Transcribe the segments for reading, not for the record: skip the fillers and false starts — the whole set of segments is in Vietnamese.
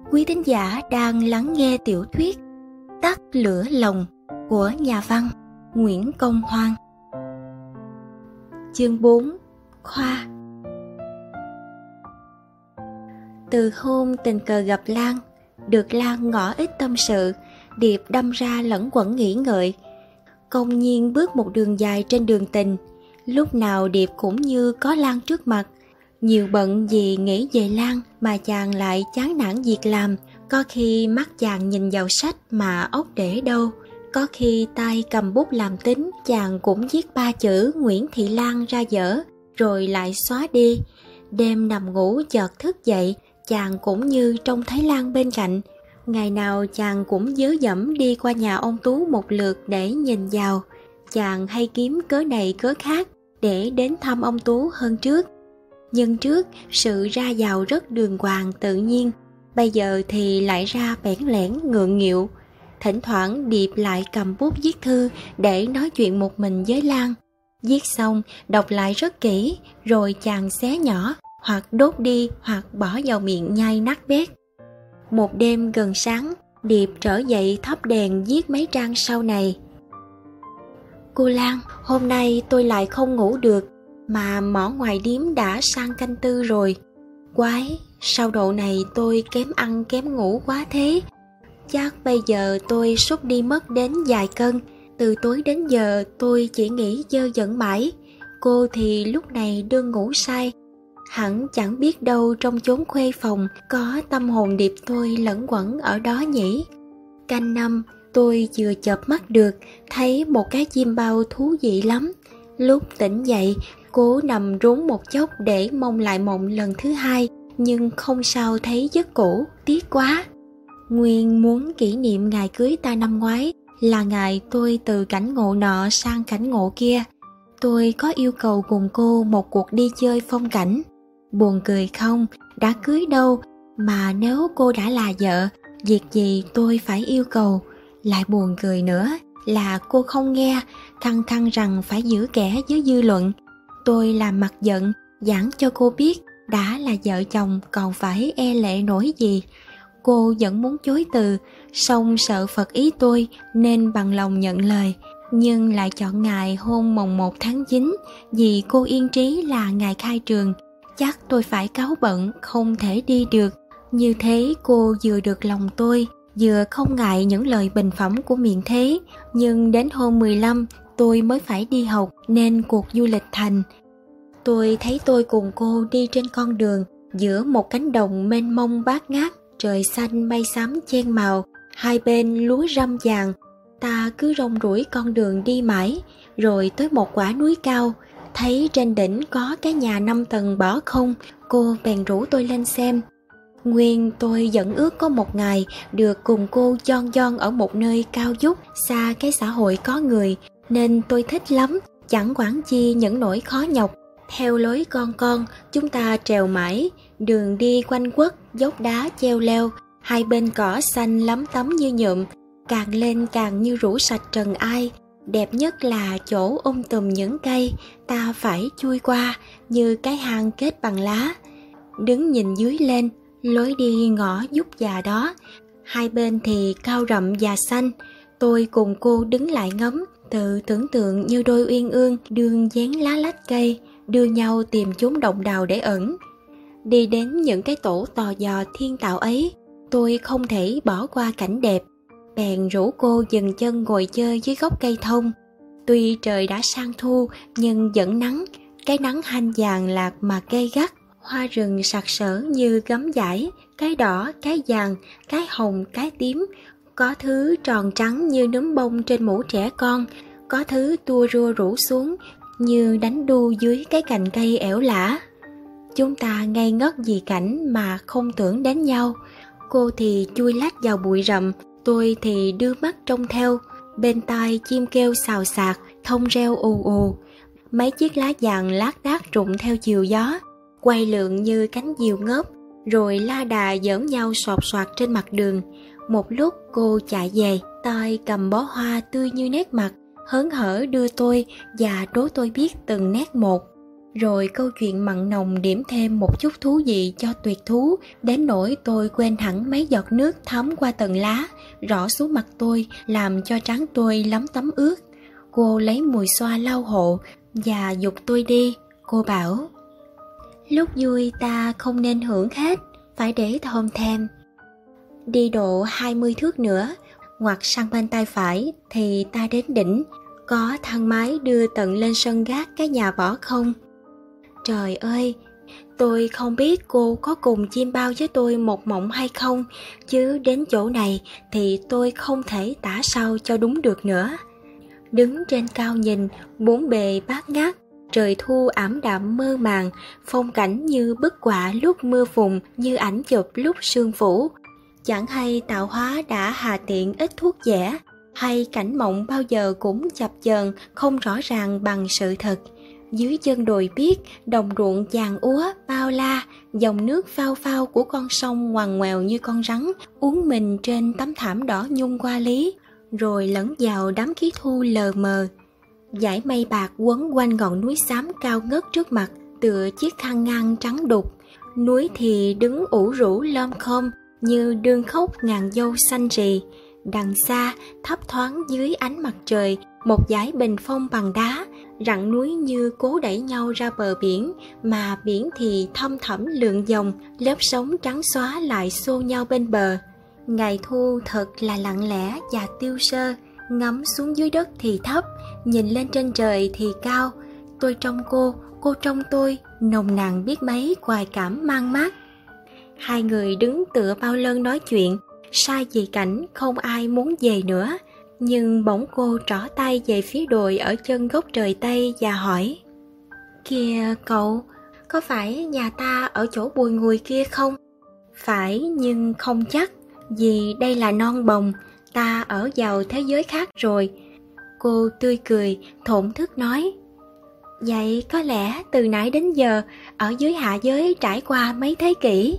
Quý thính giả đang lắng nghe tiểu thuyết Tắt lửa lòng của nhà văn Nguyễn Công Hoan. Chương 4. Khoa. Từ hôm tình cờ gặp Lan, được Lan ngỏ ít tâm sự, Điệp đâm ra lẫn quẩn nghĩ ngợi. Công nhiên bước một đường dài trên đường tình, lúc nào Điệp cũng như có Lan trước mặt. Nhiều bận vì nghĩ về Lan mà chàng lại chán nản việc làm. Có khi mắt chàng nhìn vào sách mà óc để đâu. Có khi tay cầm bút làm tính, chàng cũng viết 3 chữ Nguyễn Thị Lan ra dở, rồi lại xóa đi. Đêm nằm ngủ chợt thức dậy, chàng cũng như trông thấy Lan bên cạnh. Ngày nào chàng cũng dớ dẫm đi qua nhà ông Tú một lượt để nhìn vào. Chàng hay kiếm cớ này cớ khác để đến thăm ông Tú hơn trước. Nhưng trước, sự ra vào rất đường hoàng tự nhiên, bây giờ thì lại ra bẽn lẽn ngượng nghịu. Thỉnh thoảng Điệp lại cầm bút viết thư để nói chuyện một mình với Lan. Viết xong, đọc lại rất kỹ, rồi chàng xé nhỏ, hoặc đốt đi, hoặc bỏ vào miệng nhai nát bét. Một đêm gần sáng, Điệp trở dậy thắp đèn viết mấy trang sau này. Cô Lan, hôm nay tôi lại không ngủ được, mà mỏ ngoài điếm đã sang canh tư rồi. Quái, sao độ này tôi kém ăn kém ngủ quá thế. Chắc bây giờ tôi sút đi mất đến vài cân. Từ tối đến giờ tôi chỉ nghĩ dơ dẫn mãi. Cô thì lúc này đương ngủ say. Hẳn chẳng biết đâu trong chốn khuê phòng có tâm hồn Điệp tôi lẫn quẩn ở đó nhỉ. Canh năm, tôi vừa chợp mắt được, thấy một cái chim bao thú vị lắm. Lúc tỉnh dậy, cố nằm rún một chốc để mong lại mộng lần thứ hai, nhưng không sao thấy giấc cũ, tiếc quá. Nguyên muốn kỷ niệm ngày cưới ta năm ngoái, là ngày tôi từ cảnh ngộ nọ sang cảnh ngộ kia. Tôi có yêu cầu cùng cô một cuộc đi chơi phong cảnh. Buồn cười không, đã cưới đâu, mà nếu cô đã là vợ, việc gì tôi phải yêu cầu. Lại buồn cười nữa là cô không nghe, khăng khăng rằng phải giữ kẽ với dư luận. Tôi làm mặt giận, giảng cho cô biết đã là vợ chồng còn phải e lệ nổi gì. Cô vẫn muốn chối từ, song sợ phật ý tôi nên bằng lòng nhận lời, nhưng lại chọn ngày hôm mồng 1 tháng 9 vì cô yên trí là ngày khai trường. Chắc tôi phải cáu bận không thể đi được. Như thế cô vừa được lòng tôi, vừa không ngại những lời bình phẩm của miệng thế. Nhưng đến hôm 15 tôi mới phải đi học nên cuộc du lịch thành. Tôi thấy tôi cùng cô đi trên con đường giữa một cánh đồng mênh mông bát ngát, trời xanh mây xám chen màu, hai bên lúa râm vàng. Ta cứ rong ruổi con đường đi mãi, rồi tới một quả núi cao, thấy trên đỉnh có cái nhà 5 tầng bỏ không. Cô bèn rủ tôi lên xem. Nguyên tôi vẫn ước có một ngày được cùng cô chon chon ở một nơi cao vút, xa cái xã hội có người, nên tôi thích lắm, chẳng quản chi những nỗi khó nhọc. Theo lối con chúng ta trèo mãi, đường đi quanh quất, dốc đá treo leo, hai bên cỏ xanh lắm tấm như nhuộm, càng lên càng như rũ sạch trần ai. Đẹp nhất là chỗ tùm những cây, ta phải chui qua như cái hang kết bằng lá. Đứng nhìn dưới lên, lối đi ngõ dúc già đó, hai bên thì cao rậm và xanh. Tôi cùng cô đứng lại ngắm, tự tưởng tượng như đôi uyên ương đương dán lá lách cây, đưa nhau tìm chốn động đào để ẩn. Đi đến những cái tổ tò dò thiên tạo ấy, tôi không thể bỏ qua cảnh đẹp, bèn rủ cô dừng chân ngồi chơi dưới gốc cây thông. Tuy trời đã sang thu nhưng vẫn nắng, cái nắng hanh vàng lạc mà gay gắt. Hoa rừng sặc sỡ như gấm vải, cái đỏ, cái vàng, cái hồng, cái tím. Có thứ tròn trắng như núm bông trên mũ trẻ con, có thứ tua rua rủ xuống như đánh đu dưới cái cành cây ẻo lả. Chúng ta ngây ngất vì cảnh mà không tưởng đến nhau. Cô thì chui lách vào bụi rậm, tôi thì đưa mắt trông theo. Bên tai chim kêu xào xạc, thông reo ù ù. Mấy chiếc lá vàng lác đác rụng theo chiều gió, quay lượn như cánh diều ngớp, rồi la đà giỡn nhau sột soạt trên mặt đường. Một lúc cô chạy về, tay cầm bó hoa tươi như nét mặt, hớn hở đưa tôi và đố tôi biết từng nét một. Rồi câu chuyện mặn nồng điểm thêm một chút thú vị cho tuyệt thú, đến nỗi tôi quên hẳn mấy giọt nước thấm qua tầng lá, rỏ xuống mặt tôi, làm cho trán tôi lấm tấm ướt. Cô lấy mùi xoa lau hộ và giục tôi đi. Cô bảo, lúc vui ta không nên hưởng hết, phải để thòm thèm. Đi độ 20 thước nữa, ngoặt sang bên tay phải thì ta đến đỉnh, có thang máy đưa tận lên sân gác cái nhà võ không. Trời ơi, tôi không biết cô có cùng chiêm bao với tôi một mộng hay không, chứ đến chỗ này thì tôi không thể tả sao cho đúng được nữa. Đứng trên cao nhìn, bốn bề bát ngát, trời thu ảm đạm mơ màng, phong cảnh như bức họa lúc mưa phùn, như ảnh chụp lúc sương phủ. Chẳng hay tạo hóa đã hà tiện ít thuốc vẽ, hay cảnh mộng bao giờ cũng chập chờn không rõ ràng bằng sự thật. Dưới chân đồi biếc, đồng ruộng vàng úa bao la, dòng nước phao phao của con sông ngoằn ngoèo như con rắn uốn mình trên tấm thảm đỏ nhung hoa lý, rồi lẫn vào đám khí thu lờ mờ. Dải mây bạc quấn quanh ngọn núi xám cao ngất trước mặt, tựa chiếc khăn ngang trắng đục. Núi thì đứng ủ rũ lom khom như đương khóc ngàn dâu xanh rì. Đằng xa, thấp thoáng dưới ánh mặt trời, một dải bình phong bằng đá, rặng núi như cố đẩy nhau ra bờ biển, mà biển thì thâm thẳm lượn dòng, lớp sóng trắng xóa lại xô nhau bên bờ. Ngày thu thật là lặng lẽ và tiêu sơ, ngắm xuống dưới đất thì thấp, nhìn lên trên trời thì cao. Tôi trong cô trong tôi, nồng nàn biết mấy hoài cảm mang mát. Hai người đứng tựa bao lơn nói chuyện, sai vì cảnh không ai muốn về nữa. Nhưng bỗng cô trỏ tay về phía đồi ở chân gốc trời Tây và hỏi, kìa cậu, có phải nhà ta ở chỗ Bùi Ngùi kia không? Phải, nhưng không chắc, vì đây là non bồng, ta ở vào thế giới khác rồi. Cô tươi cười, thổn thức nói, vậy có lẽ từ nãy đến giờ ở dưới hạ giới trải qua mấy thế kỷ.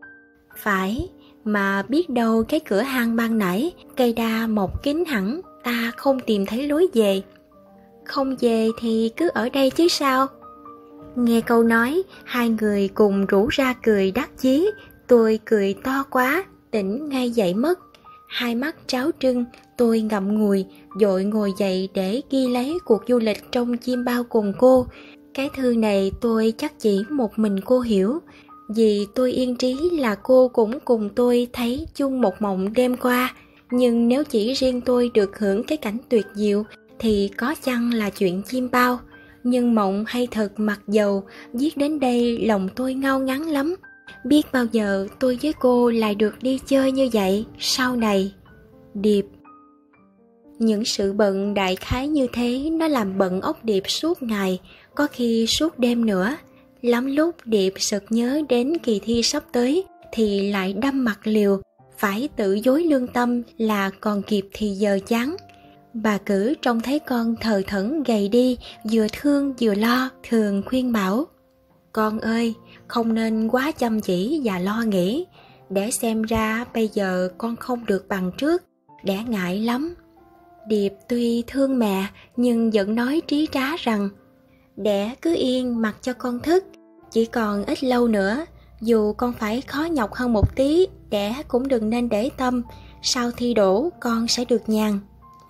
Phải, mà biết đâu cái cửa hang ban nãy, cây đa mọc kín hẳn, ta không tìm thấy lối về. Không về thì cứ ở đây chứ sao? Nghe câu nói, hai người cùng rủ ra cười đắc chí. Tôi cười to quá, tỉnh ngay dậy mất. Hai mắt tráo trưng, tôi ngậm ngùi, vội ngồi dậy để ghi lấy cuộc du lịch trong chim bao cùng cô. Cái thư này tôi chắc chỉ một mình cô hiểu, vì tôi yên trí là cô cũng cùng tôi thấy chung một mộng đêm qua. Nhưng nếu chỉ riêng tôi được hưởng cái cảnh tuyệt diệu thì có chăng là chuyện chim bao. Nhưng mộng hay thật mặc dầu, viết đến đây lòng tôi ngao ngán lắm. Biết bao giờ tôi với cô lại được đi chơi như vậy sau này. Điệp. Những sự bận đại khái như thế nó làm bận óc Điệp suốt ngày, có khi suốt đêm nữa. Lắm lúc Điệp sực nhớ đến kỳ thi sắp tới thì lại đâm mặt liều, phải tự dối lương tâm là còn kịp thì giờ chán. Bà Cử trông thấy con thờ thẫn gầy đi, vừa thương vừa lo, thường khuyên bảo, con ơi, không nên quá chăm chỉ và lo nghĩ, để xem ra bây giờ con không được bằng trước, đẻ ngại lắm. Điệp tuy thương mẹ nhưng vẫn nói trí trá rằng, đẻ cứ yên mặc cho con thức, chỉ còn ít lâu nữa, dù con phải khó nhọc hơn một tí, đẻ cũng đừng nên để tâm, sau thi đỗ con sẽ được nhàn.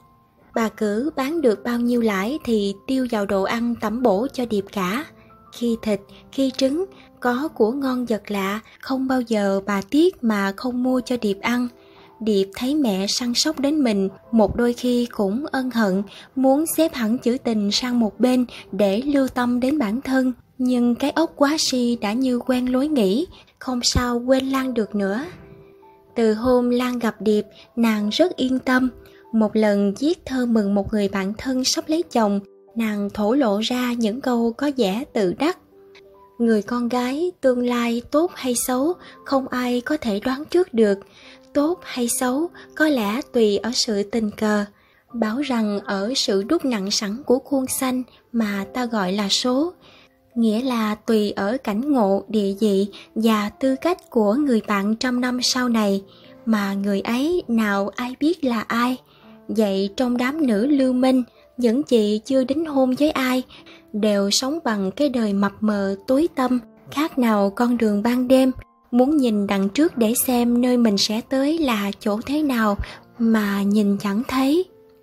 Bà Cử bán được bao nhiêu lãi thì tiêu vào đồ ăn tẩm bổ cho Điệp cả. Khi thịt, khi trứng, có của ngon vật lạ, không bao giờ bà tiếc mà không mua cho Điệp ăn. Điệp thấy mẹ săn sóc đến mình, một đôi khi cũng ân hận, muốn xếp hẳn chữ tình sang một bên để lưu tâm đến bản thân. Nhưng cái óc quá si đã như quen lối nghĩ, không sao quên Lan được nữa. Từ hôm Lan gặp Điệp, nàng rất yên tâm. Một lần viết thơ mừng một người bạn thân sắp lấy chồng, nàng thổ lộ ra những câu có vẻ tự đắc. Người con gái tương lai tốt hay xấu không ai có thể đoán trước được. Tốt hay xấu có lẽ tùy ở sự tình cờ. Bảo rằng ở sự đúc nặng sẵn của khuôn xanh mà ta gọi là số. Nghĩa là tùy ở cảnh ngộ, địa vị và tư cách của người bạn trăm năm sau này, mà người ấy nào ai biết là ai. Vậy trong đám nữ lưu minh, những chị chưa đính hôn với ai, đều sống bằng cái đời mập mờ tối tăm, khác nào con đường ban đêm, muốn nhìn đằng trước để xem nơi mình sẽ tới là chỗ thế nào mà nhìn chẳng thấy.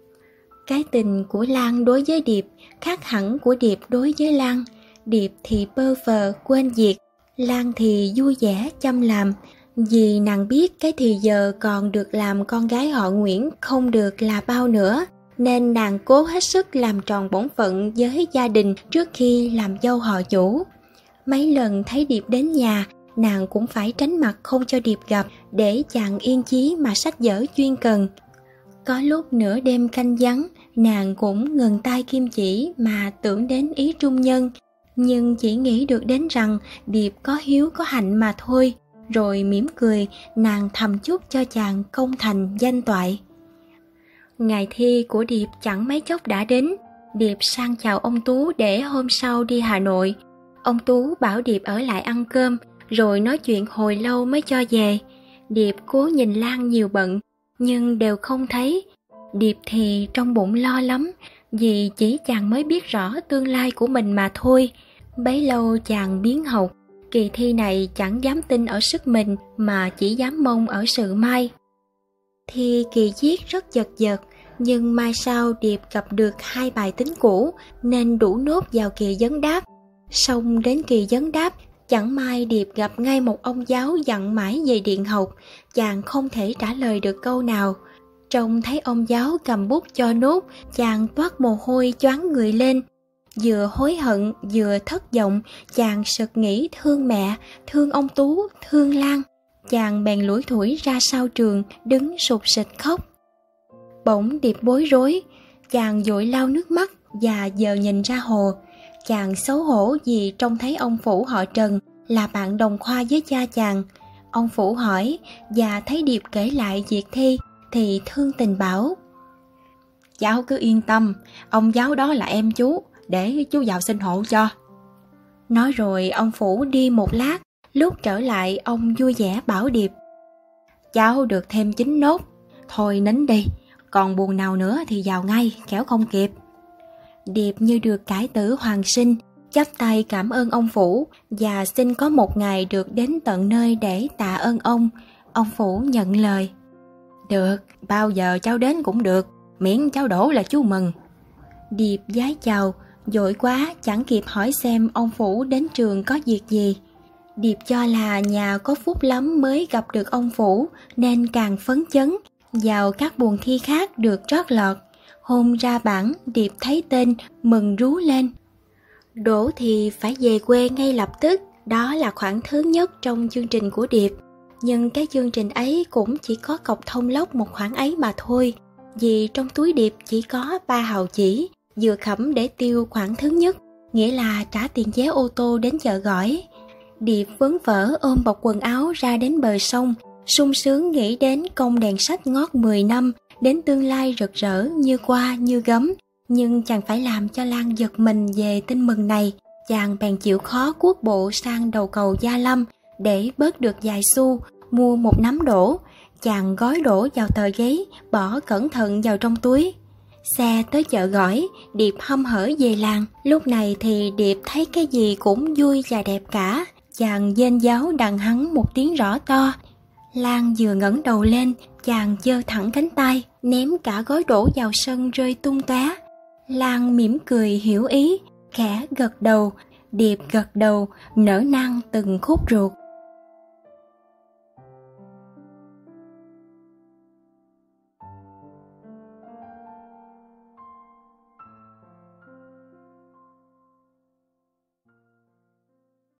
Cái tình của Lan đối với Điệp khác hẳn của Điệp đối với Lan. Điệp thì bơ vơ quên việc, Lan thì vui vẻ chăm làm, vì nàng biết cái thì giờ còn được làm con gái họ Nguyễn không được là bao nữa, nên nàng cố hết sức làm tròn bổn phận với gia đình trước khi làm dâu họ Vũ. Mấy lần thấy Điệp đến nhà, nàng cũng phải tránh mặt không cho Điệp gặp, để chàng yên chí mà sách vở chuyên cần. Có lúc nửa đêm canh vắng, nàng cũng ngừng tay kim chỉ mà tưởng đến ý trung nhân, nhưng chỉ nghĩ được đến rằng Điệp có hiếu có hạnh mà thôi, rồi mỉm cười nàng thầm chúc cho chàng công thành danh toại. Ngày thi của Điệp chẳng mấy chốc đã đến. Điệp sang chào ông Tú để hôm sau đi Hà Nội. Ông Tú bảo Điệp ở lại ăn cơm, rồi nói chuyện hồi lâu mới cho về. Điệp cố nhìn Lan nhiều bận, nhưng đều không thấy. Điệp thì trong bụng lo lắm, vì chỉ chàng mới biết rõ tương lai của mình mà thôi. Bấy lâu chàng biến học, kỳ thi này chẳng dám tin ở sức mình mà chỉ dám mong ở sự may. Thi kỳ viết rất chật vật, nhưng mai sau Điệp gặp được 2 bài tính cũ nên đủ nốt vào kỳ vấn đáp. Xong đến kỳ vấn đáp, chẳng may Điệp gặp ngay một ông giáo dặn mãi về điện học, chàng không thể trả lời được câu nào. Trông thấy ông giáo cầm bút cho nốt, chàng toát mồ hôi choáng người lên. Vừa hối hận vừa thất vọng, chàng sực nghĩ thương mẹ, thương ông Tú, thương Lan. Chàng bèn lủi thủi ra sau trường, đứng sụt sịt khóc. Bỗng Điệp bối rối, chàng vội lau nước mắt và giờ nhìn ra hồ. Chàng xấu hổ vì trông thấy ông Phủ họ Trần là bạn đồng khoa với cha chàng. Ông Phủ hỏi và thấy Điệp kể lại việc thi thì thương tình bảo: "Cháu cứ yên tâm, ông giáo đó là em chú, để chú vào xin hộ cho." Nói rồi ông Phủ đi một lát, lúc trở lại ông vui vẻ bảo Điệp: "Cháu được thêm 9 nốt, thôi nín đi, còn buồn nào nữa thì vào ngay, kẻo không kịp." Điệp như được cải tử hoàn sinh, chắp tay cảm ơn ông Phủ và xin có một ngày được đến tận nơi để tạ ơn ông. Ông Phủ nhận lời: "Được, bao giờ cháu đến cũng được, miễn cháu đỗ là chú mừng." Điệp vái chào, vội quá chẳng kịp hỏi xem ông Phủ đến trường có việc gì. Điệp cho là nhà có phúc lắm mới gặp được ông Phủ, nên càng phấn chấn, vào các buồng thi khác được trót lọt. Hôm ra bảng, Điệp thấy tên, mừng rú lên. Đỗ thì phải về quê ngay lập tức, đó là khoản thứ nhất trong chương trình của Điệp. Nhưng cái chương trình ấy cũng chỉ có cọc thông lốc một khoản ấy mà thôi, vì trong túi Điệp chỉ có 3 hào chỉ, vừa khẩm để tiêu khoản thứ nhất, nghĩa là trả tiền vé ô tô đến chợ Gỏi. Điệp vớ vẩn ôm bọc quần áo ra đến bờ sông, sung sướng nghĩ đến công đèn sách ngót 10 năm, đến tương lai rực rỡ như qua như gấm. Nhưng chàng phải làm cho Lan giật mình về tin mừng này. Chàng bèn chịu khó cuốc bộ sang đầu cầu Gia Lâm để bớt được vài xu, mua một nắm đỗ. Chàng gói đỗ vào tờ giấy, bỏ cẩn thận vào trong túi. Xe tới chợ Gỏi, Điệp hăm hở về làng. Lúc này thì Điệp thấy cái gì cũng vui và đẹp cả. Chàng dên giáo đàn hắn một tiếng rõ to. Lan vừa ngẩng đầu lên, chàng giơ thẳng cánh tay, ném cả gói đổ vào sân rơi tung tóe. Lan mỉm cười hiểu ý, khẽ gật đầu. Điệp gật đầu, nở nang từng khúc ruột.